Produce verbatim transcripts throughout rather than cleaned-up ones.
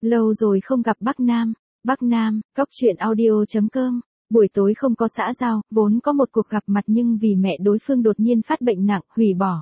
Lâu rồi không gặp Bắc Nam. Bắc Nam, cóc truyện audio chấm com. Buổi tối không có xã giao, vốn có một cuộc gặp mặt nhưng vì mẹ đối phương đột nhiên phát bệnh nặng, hủy bỏ.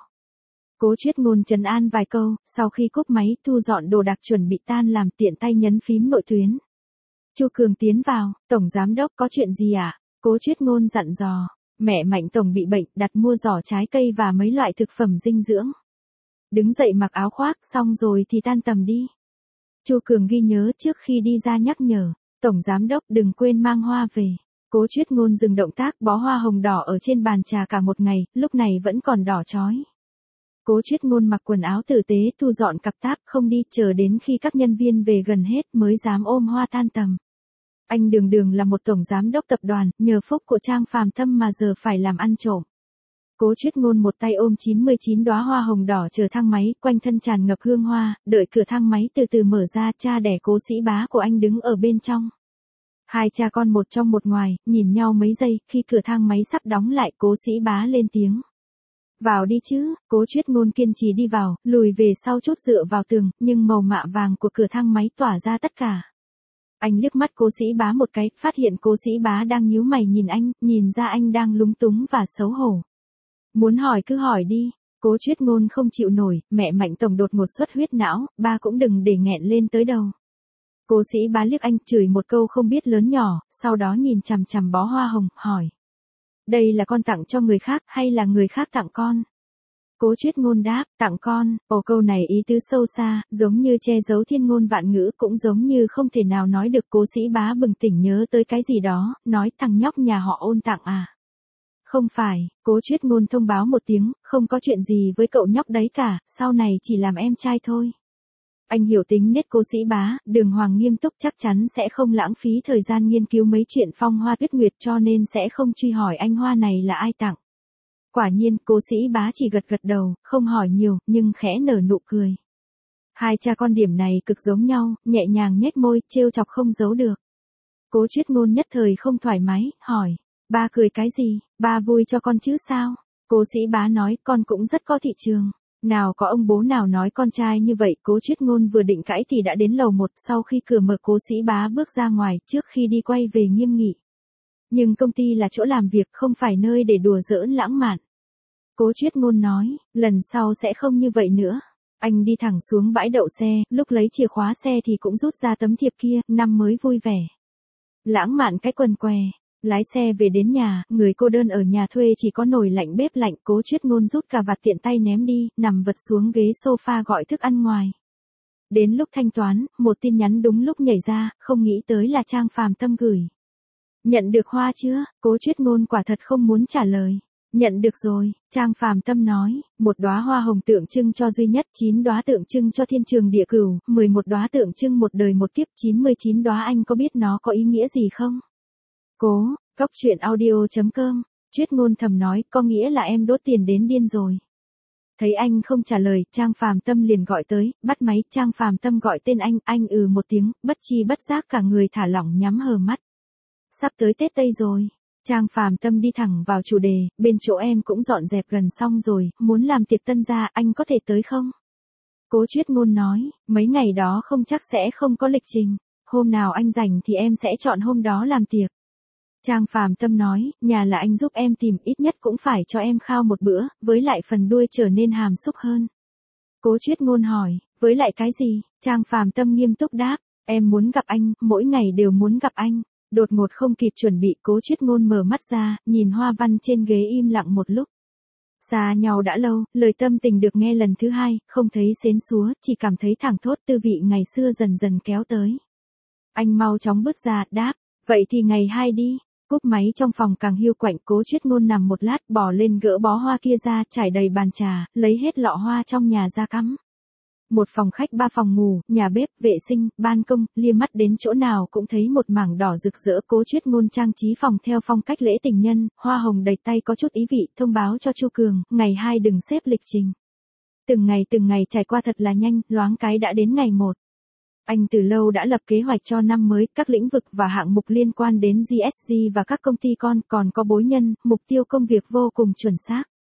Cố Chuyết Ngôn trấn an vài câu, sau khi cúp máy, thu dọn đồ đạc chuẩn bị tan làm, tiện tay nhấn phím nội tuyến. Chu Cường tiến vào, "Tổng giám đốc có chuyện gì ạ?" Cố Chuyết Ngôn dặn dò. "Mẹ Mạnh tổng bị bệnh, đặt mua giỏ trái cây và mấy loại thực phẩm dinh dưỡng. Đứng dậy mặc áo khoác, xong rồi thì tan tầm đi." Chu Cường ghi nhớ trước khi đi ra nhắc nhở, "Tổng giám đốc đừng quên mang hoa về." Cố Chuyết Ngôn dừng động tác, bó hoa hồng đỏ ở trên bàn trà cả một ngày, lúc này vẫn còn đỏ chói. Cố Chuyết Ngôn mặc quần áo tử tế, thu dọn cặp táp, không đi, chờ đến khi các nhân viên về gần hết mới dám ôm hoa tan tầm. Anh đường đường là một tổng giám đốc tập đoàn, nhờ phúc của Trang Phàm Tâm mà giờ phải làm ăn trộm. Cố Chuyết Ngôn một tay ôm chín mươi chín đóa hoa hồng đỏ chờ thang máy, quanh thân tràn ngập hương hoa, đợi cửa thang máy từ từ mở ra, cha đẻ Cố Sĩ Bá của anh đứng ở bên trong. Hai cha con một trong một ngoài, nhìn nhau mấy giây, khi cửa thang máy sắp đóng lại, Cố Sĩ Bá lên tiếng. "Vào đi chứ." Cố Chuyết Ngôn kiên trì đi vào, lùi về sau chút dựa vào tường, nhưng màu mạ vàng của cửa thang máy tỏa ra tất cả. Anh liếc mắt Cố Sĩ Bá một cái, phát hiện Cố Sĩ Bá đang nhíu mày nhìn anh, nhìn ra anh đang lúng túng và xấu hổ. "Muốn hỏi cứ hỏi đi." Cố Chuyết Ngôn không chịu nổi, "Mẹ Mạnh tổng đột ngột xuất huyết não, ba cũng đừng để nghẹn lên tới đầu." Cố Sĩ Bá liếc anh, chửi một câu không biết lớn nhỏ, sau đó nhìn chằm chằm bó hoa hồng, hỏi. "Đây là con tặng cho người khác hay là người khác tặng con?" Cố Chuyết Ngôn đáp, "Tặng con." Ồ, câu này ý tứ sâu xa, giống như che giấu thiên ngôn vạn ngữ, cũng giống như không thể nào nói được. Cố Sĩ Bá bừng tỉnh nhớ tới cái gì đó, nói, "Thằng nhóc nhà họ Ôn tặng à?" "Không phải." Cố Chuyết Ngôn thông báo một tiếng, "Không có chuyện gì với cậu nhóc đấy cả, sau này chỉ làm em trai thôi." Anh hiểu tính nết Cố Sĩ Bá, đường hoàng nghiêm túc, chắc chắn sẽ không lãng phí thời gian nghiên cứu mấy chuyện phong hoa tuyết nguyệt, cho nên sẽ không truy hỏi anh hoa này là ai tặng. Quả nhiên, Cố Sĩ Bá chỉ gật gật đầu, không hỏi nhiều, nhưng khẽ nở nụ cười. Hai cha con điểm này cực giống nhau, nhẹ nhàng nhếch môi, trêu chọc không giấu được. Cố Chuyết Ngôn nhất thời không thoải mái, hỏi, "Ba cười cái gì, ba vui cho con chứ sao?" Cố Sĩ Bá nói, "Con cũng rất có thị trường. Nào có ông bố nào nói con trai như vậy." Cố Chuyết Ngôn vừa định cãi thì đã đến lầu một, sau khi cửa mở Cố Sĩ Bá bước ra ngoài, trước khi đi quay về nghiêm nghị. "Nhưng công ty là chỗ làm việc, không phải nơi để đùa giỡn lãng mạn." Cố Chuyết Ngôn nói, "Lần sau sẽ không như vậy nữa." Anh đi thẳng xuống bãi đậu xe, lúc lấy chìa khóa xe thì cũng rút ra tấm thiệp kia, năm mới vui vẻ. Lãng mạn cái quần què. Lái xe về đến nhà, người cô đơn ở nhà thuê chỉ có nồi lạnh bếp lạnh. Cố Chuyết Ngôn rút cà vạt tiện tay ném đi, nằm vật xuống ghế sofa gọi thức ăn ngoài. Đến lúc thanh toán, một tin nhắn đúng lúc nhảy ra, không nghĩ tới là Trang Phàm Tâm gửi. "Nhận được hoa chưa?" Cố Chuyết Ngôn quả thật không muốn trả lời. "Nhận được rồi." Trang Phàm Tâm nói, "Một đóa hoa hồng tượng trưng cho duy nhất, chín đóa tượng trưng cho thiên trường địa cửu, mười một đóa tượng trưng một đời một kiếp, chín mươi chín đóa, anh có biết nó có ý nghĩa gì không?" Cố, cóc truyện audio chấm com. Chuyết Ngôn thầm nói, "Có nghĩa là em đốt tiền đến điên rồi." Thấy anh không trả lời, Trang Phàm Tâm liền gọi tới, bắt máy. Trang Phàm Tâm gọi tên anh, anh ừ một tiếng, bất chi bất giác cả người thả lỏng, nhắm hờ mắt. "Sắp tới Tết Tây rồi." Trang Phàm Tâm đi thẳng vào chủ đề, "Bên chỗ em cũng dọn dẹp gần xong rồi, muốn làm tiệc tân gia, anh có thể tới không?" Cố Chuyết Ngôn nói, "Mấy ngày đó không chắc sẽ không có lịch trình. Hôm nào anh rảnh thì em sẽ chọn hôm đó làm tiệc." Trang Phàm Tâm nói, "Nhà là anh giúp em tìm, ít nhất cũng phải cho em khao một bữa, với lại phần đuôi trở nên hàm xúc hơn." Cố Chuyết Ngôn hỏi, "Với lại cái gì?" Trang Phàm Tâm nghiêm túc đáp, "Em muốn gặp anh, mỗi ngày đều muốn gặp anh." Đột ngột không kịp chuẩn bị, Cố Chuyết Ngôn mở mắt ra, nhìn hoa văn trên ghế im lặng một lúc. Xa nhau đã lâu, lời tâm tình được nghe lần thứ hai, không thấy xến xúa, chỉ cảm thấy thảng thốt, tư vị ngày xưa dần dần kéo tới. Anh mau chóng bước ra, đáp, "Vậy thì ngày hai đi." Cúp máy trong phòng càng hiu quạnh. Cố Chuyết Ngôn nằm một lát, bỏ lên gỡ bó hoa kia ra, trải đầy bàn trà, lấy hết lọ hoa trong nhà ra cắm. Một phòng khách, ba phòng ngủ, nhà bếp, vệ sinh, ban công, lia mắt đến chỗ nào cũng thấy một mảng đỏ rực rỡ. Cố Chuyết Ngôn trang trí phòng theo phong cách lễ tình nhân, hoa hồng đầy tay có chút ý vị, thông báo cho Chu Cường, ngày hai đừng xếp lịch trình. Từng ngày từng ngày trải qua thật là nhanh, loáng cái đã đến ngày một. Anh từ lâu đã lập kế hoạch cho năm mới, các lĩnh vực và hạng mục liên quan đến giê ét giê và các công ty con, còn có bối nhân, mục tiêu công việc vô cùng chuẩn xác.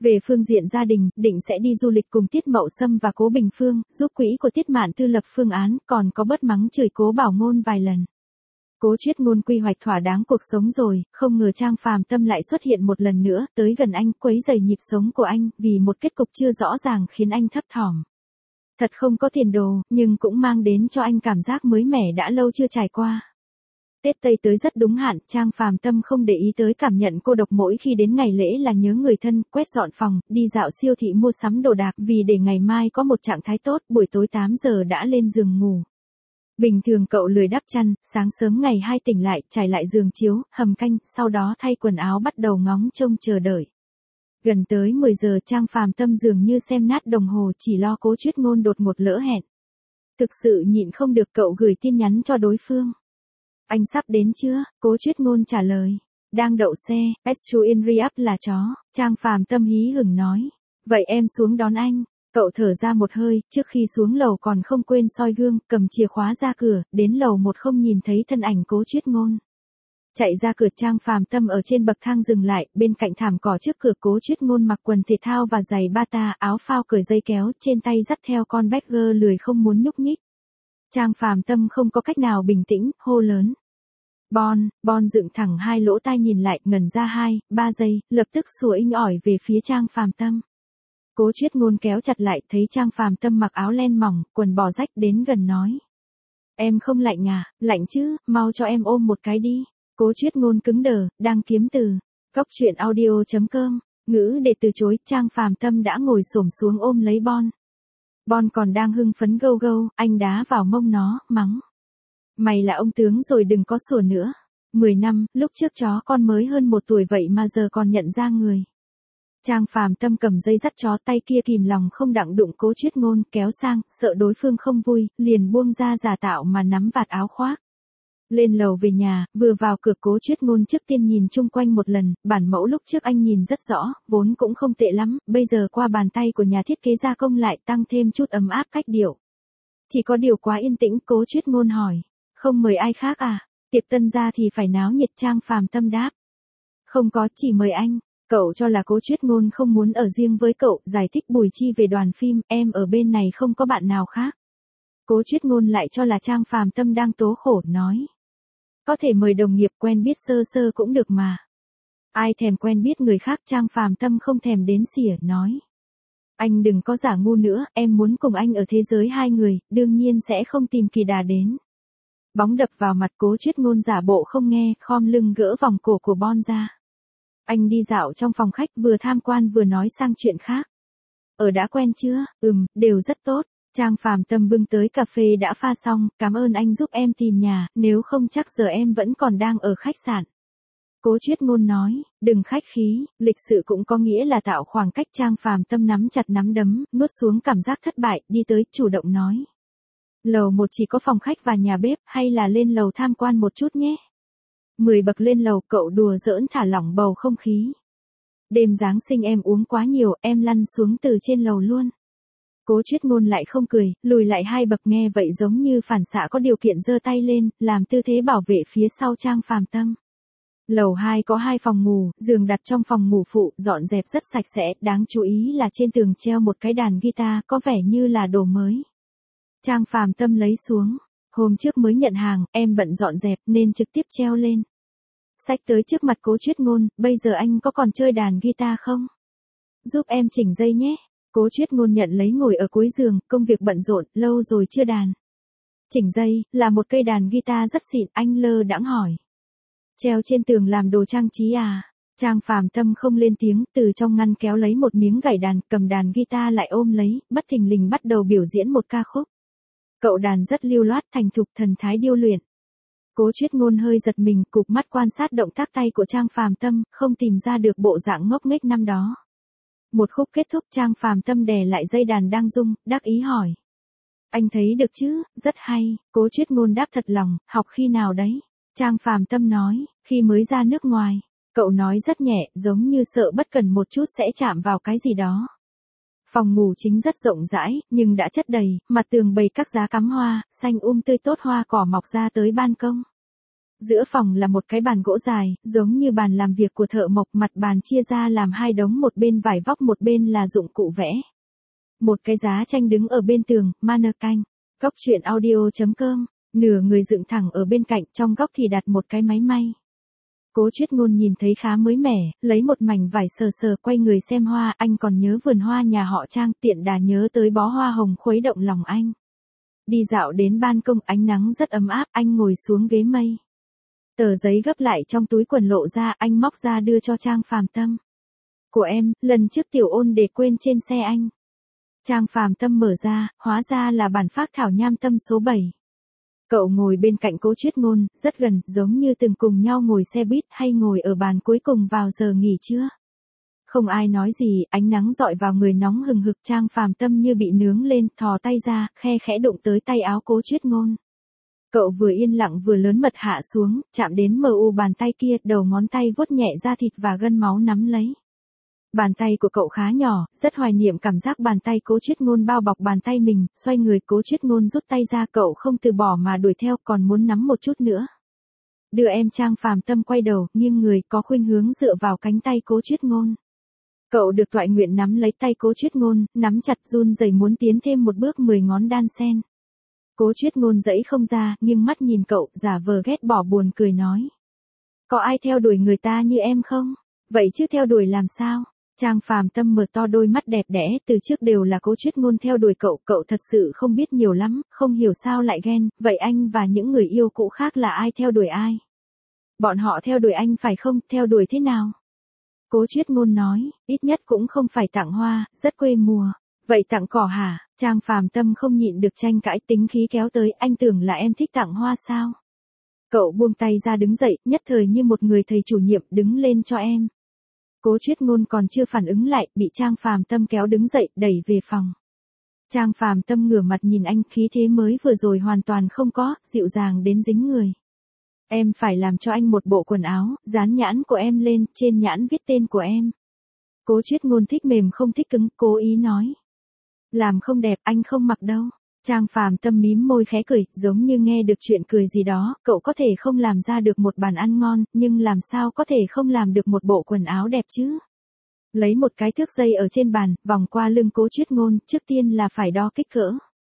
Về phương diện gia đình, định sẽ đi du lịch cùng Tiết Mậu Sâm và Cố Bình Phương, giúp quỹ của Tiết Mạn Tư lập phương án, còn có bớt mắng chửi Cố Bảo Ngôn vài lần. Cố Chuyết Ngôn quy hoạch thỏa đáng cuộc sống rồi, không ngờ Trang Phàm Tâm lại xuất hiện một lần nữa, tới gần anh, quấy rầy nhịp sống của anh, vì một kết cục chưa rõ ràng khiến anh thấp thỏm. Thật không có tiền đồ, nhưng cũng mang đến cho anh cảm giác mới mẻ đã lâu chưa trải qua. Tết Tây tới rất đúng hạn, Trang Phàm Tâm không để ý tới cảm nhận cô độc mỗi khi đến ngày lễ là nhớ người thân, quét dọn phòng, đi dạo siêu thị mua sắm đồ đạc vì để ngày mai có một trạng thái tốt, buổi tối tám giờ đã lên giường ngủ. Bình thường cậu lười đắp chăn, sáng sớm ngày hai tỉnh lại, trải lại giường chiếu, hầm canh, sau đó thay quần áo bắt đầu ngóng trông chờ đợi. Gần tới mười giờ Trang Phàm Tâm dường như xem nát đồng hồ chỉ lo Cố Chuyết Ngôn đột ngột lỡ hẹn. Thực sự nhịn không được cậu gửi tin nhắn cho đối phương. Anh sắp đến chưa? Cố Chuyết Ngôn trả lời. Đang đậu xe, Estuin Riap là chó. Trang Phàm Tâm hí hửng nói. Vậy em xuống đón anh. Cậu thở ra một hơi, trước khi xuống lầu còn không quên soi gương, cầm chìa khóa ra cửa, đến lầu một không nhìn thấy thân ảnh Cố Chuyết Ngôn. Chạy ra cửa Trang Phàm Tâm ở trên bậc thang dừng lại, bên cạnh thảm cỏ trước cửa Cố Chuyết Ngôn mặc quần thể thao và giày bata, áo phao cởi dây kéo, trên tay dắt theo con Badger lười không muốn nhúc nhích. Trang Phàm Tâm không có cách nào bình tĩnh, hô lớn. Bon, Bon dựng thẳng hai lỗ tai nhìn lại, ngẩn ra hai, ba giây, lập tức sủa inh ỏi về phía Trang Phàm Tâm. Cố Chuyết Ngôn kéo chặt lại, thấy Trang Phàm Tâm mặc áo len mỏng, quần bò rách đến gần nói. Em không lạnh à, lạnh chứ, mau cho em ôm một cái đi. Cố Chuyết Ngôn cứng đờ, đang kiếm từ. Cóc truyện audio chấm com, ngữ để từ chối, Trang Phàm Tâm đã ngồi xổm xuống ôm lấy Bon. Bon còn đang hưng phấn gâu gâu, anh đá vào mông nó, mắng. Mày là ông tướng rồi đừng có sủa nữa. Mười năm, lúc trước chó con mới hơn một tuổi vậy mà giờ còn nhận ra người. Trang Phàm Tâm cầm dây dắt chó, tay kia kìm lòng không đặng đụng Cố Chuyết Ngôn, kéo sang, sợ đối phương không vui, liền buông ra giả tạo mà nắm vạt áo khoác. Lên lầu về nhà, vừa vào cửa Cố Chuyết Ngôn trước tiên nhìn chung quanh một lần, bản mẫu lúc trước anh nhìn rất rõ, vốn cũng không tệ lắm, bây giờ qua bàn tay của nhà thiết kế gia công lại tăng thêm chút ấm áp cách điệu. Chỉ có điều quá yên tĩnh, Cố Chuyết Ngôn hỏi. Không mời ai khác à? Tiệc tân gia thì phải náo nhiệt. Trang Phàm Tâm đáp. Không có, chỉ mời anh. Cậu cho là Cố Chuyết Ngôn không muốn ở riêng với cậu, giải thích Bùi Chi về đoàn phim, em ở bên này không có bạn nào khác. Cố Chuyết Ngôn lại cho là Trang Phàm Tâm đang tố khổ, nói. Có thể mời đồng nghiệp quen biết sơ sơ cũng được mà. Ai thèm quen biết người khác. Trang Phàm Tâm không thèm đến xỉa, nói. Anh đừng có giả ngu nữa, em muốn cùng anh ở thế giới hai người, đương nhiên sẽ không tìm Kỳ Đà đến. Bóng đập vào mặt Cố Chuyết Ngôn giả bộ không nghe, khom lưng gỡ vòng cổ của Bon ra. Anh đi dạo trong phòng khách vừa tham quan vừa nói sang chuyện khác. Ở đã quen chưa? Ừm, đều rất tốt. Trang Phàm Tâm bưng tới cà phê đã pha xong, cảm ơn anh giúp em tìm nhà, nếu không chắc giờ em vẫn còn đang ở khách sạn. Cố Chuyết Ngôn nói, đừng khách khí, lịch sự cũng có nghĩa là tạo khoảng cách. Trang Phàm Tâm nắm chặt nắm đấm, nuốt xuống cảm giác thất bại, đi tới, chủ động nói. Lầu một chỉ có phòng khách và nhà bếp, hay là lên lầu tham quan một chút nhé. Mười bậc lên lầu, cậu đùa giỡn thả lỏng bầu không khí. Đêm Giáng sinh em uống quá nhiều, em lăn xuống từ trên lầu luôn. Cố Chuyết Ngôn lại không cười, lùi lại hai bậc, nghe vậy giống như phản xạ có điều kiện giơ tay lên, làm tư thế bảo vệ phía sau Trang Phàm Tâm. Lầu hai có hai phòng ngủ, giường đặt trong phòng ngủ phụ, dọn dẹp rất sạch sẽ, đáng chú ý là trên tường treo một cái đàn guitar, có vẻ như là đồ mới. Trang Phàm Tâm lấy xuống. Hôm trước mới nhận hàng, em bận dọn dẹp nên trực tiếp treo lên. Xách tới trước mặt Cố Chuyết Ngôn, bây giờ anh có còn chơi đàn guitar không? Giúp em chỉnh dây nhé. Cố Chuyết Ngôn nhận lấy, ngồi ở cuối giường, công việc bận rộn, lâu rồi chưa đàn. Chỉnh dây, là một cây đàn guitar rất xịn, anh lơ đãng hỏi. Treo trên tường làm đồ trang trí à? Trang Phàm Tâm không lên tiếng, từ trong ngăn kéo lấy một miếng gảy đàn, cầm đàn guitar lại ôm lấy, bất thình lình bắt đầu biểu diễn một ca khúc. Cậu đàn rất lưu loát, thành thục, thần thái điêu luyện. Cố Chuyết Ngôn hơi giật mình, cụp mắt quan sát động tác tay của Trang Phàm Tâm, không tìm ra được bộ dạng ngốc nghếch năm đó. Một khúc kết thúc, Trang Phàm Tâm đè lại dây đàn đang rung, đắc ý hỏi. Anh thấy được chứ, rất hay. Cố Chuyết Ngôn đáp thật lòng, học khi nào đấy? Trang Phàm Tâm nói, khi mới ra nước ngoài. Cậu nói rất nhẹ, giống như sợ bất cẩn một chút sẽ chạm vào cái gì đó. Phòng ngủ chính rất rộng rãi, nhưng đã chất đầy, mặt tường bày các giá cắm hoa, xanh um tươi tốt, hoa cỏ mọc ra tới ban công. Giữa phòng là một cái bàn gỗ dài, giống như bàn làm việc của thợ mộc, mặt bàn chia ra làm hai đống, một bên vải vóc một bên là dụng cụ vẽ. Một cái giá tranh đứng ở bên tường, mannequin. Góc truyện audio chấm com, nửa người dựng thẳng ở bên cạnh, trong góc thì đặt một cái máy may. Cố Chuyết Ngôn nhìn thấy khá mới mẻ, lấy một mảnh vải sờ sờ, quay người xem hoa. Anh còn nhớ vườn hoa nhà họ Trang, tiện đà nhớ tới bó hoa hồng khuấy động lòng anh. Đi dạo đến ban công, ánh nắng rất ấm áp, anh ngồi xuống ghế mây. Tờ giấy gấp lại trong túi quần lộ ra, anh móc ra đưa cho Trang Phàm Tâm. Của em, lần trước Tiểu Ôn để quên trên xe anh. Trang Phàm Tâm mở ra, hóa ra là bản phác thảo nham tâm số bảy. Cậu ngồi bên cạnh Cố Chuyết Ngôn, rất gần, giống như từng cùng nhau ngồi xe buýt hay ngồi ở bàn cuối cùng vào giờ nghỉ trưa. Không ai nói gì, ánh nắng rọi vào người nóng hừng hực. Trang Phàm Tâm như bị nướng lên, thò tay ra, khe khẽ đụng tới tay áo Cố Chuyết Ngôn. Cậu vừa yên lặng vừa lớn mật hạ xuống, chạm đến mờ u bàn tay kia, đầu ngón tay vuốt nhẹ da thịt và gân máu nắm lấy. Bàn tay của cậu khá nhỏ, rất hoài niệm cảm giác bàn tay Cố Chuyết Ngôn bao bọc bàn tay mình. Xoay người, Cố Chuyết Ngôn rút tay ra, cậu không từ bỏ mà đuổi theo, còn muốn nắm một chút nữa. Đưa em. Trang Phàm Tâm quay đầu, nghiêng người, có khuynh hướng dựa vào cánh tay Cố Chuyết Ngôn. Cậu được toại nguyện nắm lấy tay Cố Chuyết Ngôn, nắm chặt, run rẩy muốn tiến thêm một bước, mười ngón đan sen. Cố Chuyết Ngôn giãy không ra, nghiêng mắt nhìn cậu, giả vờ ghét bỏ buồn cười nói. Có ai theo đuổi người ta như em không? Vậy chứ theo đuổi làm sao? Trang Phàm Tâm mở to đôi mắt đẹp đẽ, từ trước đều là Cố Chuyết Ngôn theo đuổi cậu, cậu thật sự không biết nhiều lắm, không hiểu sao lại ghen. Vậy anh và những người yêu cũ khác là ai theo đuổi ai? Bọn họ theo đuổi anh phải không, theo đuổi thế nào? Cố Chuyết Ngôn nói, ít nhất cũng không phải tặng hoa, rất quê mùa. Vậy tặng cỏ hả? Trang Phàm Tâm không nhịn được tranh cãi, tính khí kéo tới, anh tưởng là em thích tặng hoa sao? Cậu buông tay ra đứng dậy, nhất thời như một người thầy chủ nhiệm, đứng lên cho em. Cố Chuyết Ngôn còn chưa phản ứng lại, bị Trang Phàm Tâm kéo đứng dậy, đẩy về phòng. Trang Phàm Tâm ngửa mặt nhìn anh, khí thế mới vừa rồi hoàn toàn không có, dịu dàng đến dính người. Em phải làm cho anh một bộ quần áo, dán nhãn của em lên, trên nhãn viết tên của em. Cố Chuyết Ngôn thích mềm không thích cứng, cố ý nói. Làm không đẹp, anh không mặc đâu. Trang Phàm Tâm mím môi khẽ cười, giống như nghe được chuyện cười gì đó. Cậu có thể không làm ra được một bàn ăn ngon, nhưng làm sao có thể không làm được một bộ quần áo đẹp chứ? Lấy một cái thước dây ở trên bàn, vòng qua lưng Cố Chuyết Ngôn, trước tiên là phải đo kích cỡ.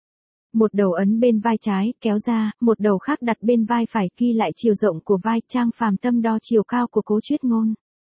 Một đầu ấn bên vai trái, kéo ra, một đầu khác đặt bên vai phải, ghi lại chiều rộng của vai. Trang Phàm Tâm đo chiều cao của Cố Chuyết Ngôn.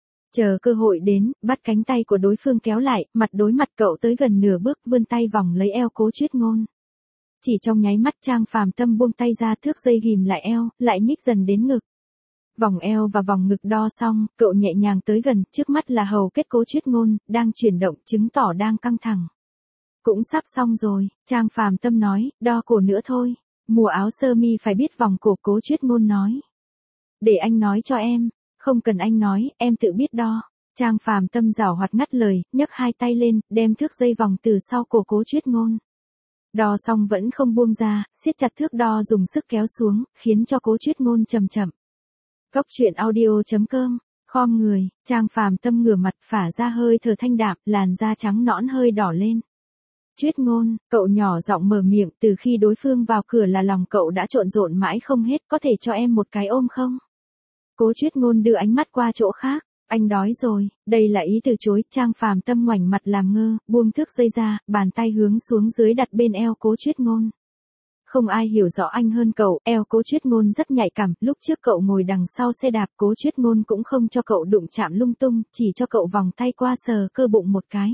Chờ cơ hội đến, bắt cánh tay của đối phương kéo lại, mặt đối mặt, cậu tới gần nửa bước, vươn tay vòng lấy eo Cố Chuyết Ngôn. Chỉ trong nháy mắt, Trang Phàm Tâm buông tay ra, thước dây ghìm lại eo, lại nhích dần đến ngực. Vòng eo và vòng ngực đo xong, cậu nhẹ nhàng tới gần, trước mắt là hầu kết Cố Chuyết Ngôn, đang chuyển động, chứng tỏ đang căng thẳng. Cũng sắp xong rồi, Trang Phàm Tâm nói, đo cổ nữa thôi. Mùa áo sơ mi phải biết vòng cổ, Cố Chuyết Ngôn nói. Để anh nói cho em. Không cần anh nói, em tự biết đo. Trang Phàm Tâm giảo hoạt ngắt lời, nhấc hai tay lên, đem thước dây vòng từ sau cổ Cố Chuyết Ngôn. Đo xong vẫn không buông ra, siết chặt thước đo, dùng sức kéo xuống, khiến cho Cố Chuyết Ngôn chậm chậm. Góc truyện audio chấm com, khom người, Trang Phàm Tâm ngửa mặt, phả ra hơi thở thanh đạm, làn da trắng nõn hơi đỏ lên. Chuyết Ngôn, cậu nhỏ giọng mở miệng, từ khi đối phương vào cửa là lòng cậu đã trộn rộn mãi không hết, có thể cho em một cái ôm không? Cố Chuyết Ngôn đưa ánh mắt qua chỗ khác, anh đói rồi, đây là ý từ chối. Trang Phàm Tâm ngoảnh mặt làm ngơ, buông thước dây ra, bàn tay hướng xuống dưới đặt bên eo Cố Chuyết Ngôn. Không ai hiểu rõ anh hơn cậu, eo Cố Chuyết Ngôn rất nhạy cảm, lúc trước cậu ngồi đằng sau xe đạp, Cố Chuyết Ngôn cũng không cho cậu đụng chạm lung tung, chỉ cho cậu vòng tay qua sờ cơ bụng một cái.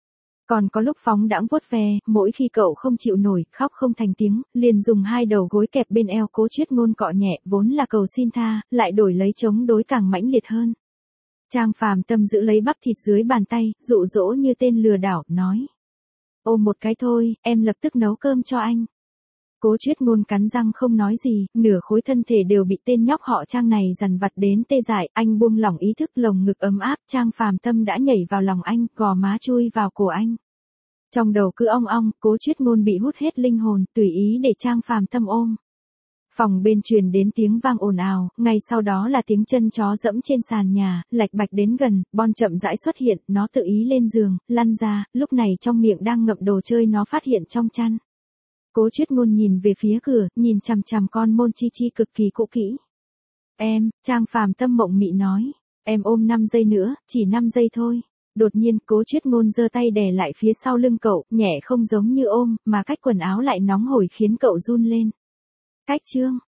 Còn có lúc phóng đãng vuốt ve, mỗi khi cậu không chịu nổi, khóc không thành tiếng, liền dùng hai đầu gối kẹp bên eo Cố Chuyết Ngôn cọ nhẹ, vốn là cầu xin tha, lại đổi lấy chống đối càng mãnh liệt hơn. Trang Phàm Tâm giữ lấy bắp thịt dưới bàn tay, dụ dỗ như tên lừa đảo, nói. Ôm một cái thôi, em lập tức nấu cơm cho anh. Cố Chuyết Ngôn cắn răng không nói gì, nửa khối thân thể đều bị tên nhóc họ Trang này dằn vặt đến tê dại, anh buông lỏng ý thức, lồng ngực ấm áp, Trang Phàm Tâm đã nhảy vào lòng anh, gò má chui vào cổ anh. Trong đầu cứ ong ong, Cố Chuyết Ngôn bị hút hết linh hồn, tùy ý để Trang Phàm Tâm ôm. Phòng bên truyền đến tiếng vang ồn ào, ngay sau đó là tiếng chân chó dẫm trên sàn nhà, lạch bạch đến gần, Bon chậm rãi xuất hiện, nó tự ý lên giường, lăn ra, lúc này trong miệng đang ngậm đồ chơi nó phát hiện trong chăn. Cố Chuyết Ngôn nhìn về phía cửa, nhìn chằm chằm con Mon Chi Chi cực kỳ cũ kỹ. Em, Trang Phàm tâm mộng mị nói. Em ôm năm giây nữa, chỉ năm giây thôi. Đột nhiên, Cố Chuyết Ngôn giơ tay đè lại phía sau lưng cậu, nhẹ không giống như ôm, mà cách quần áo lại nóng hổi khiến cậu run lên. Cách chương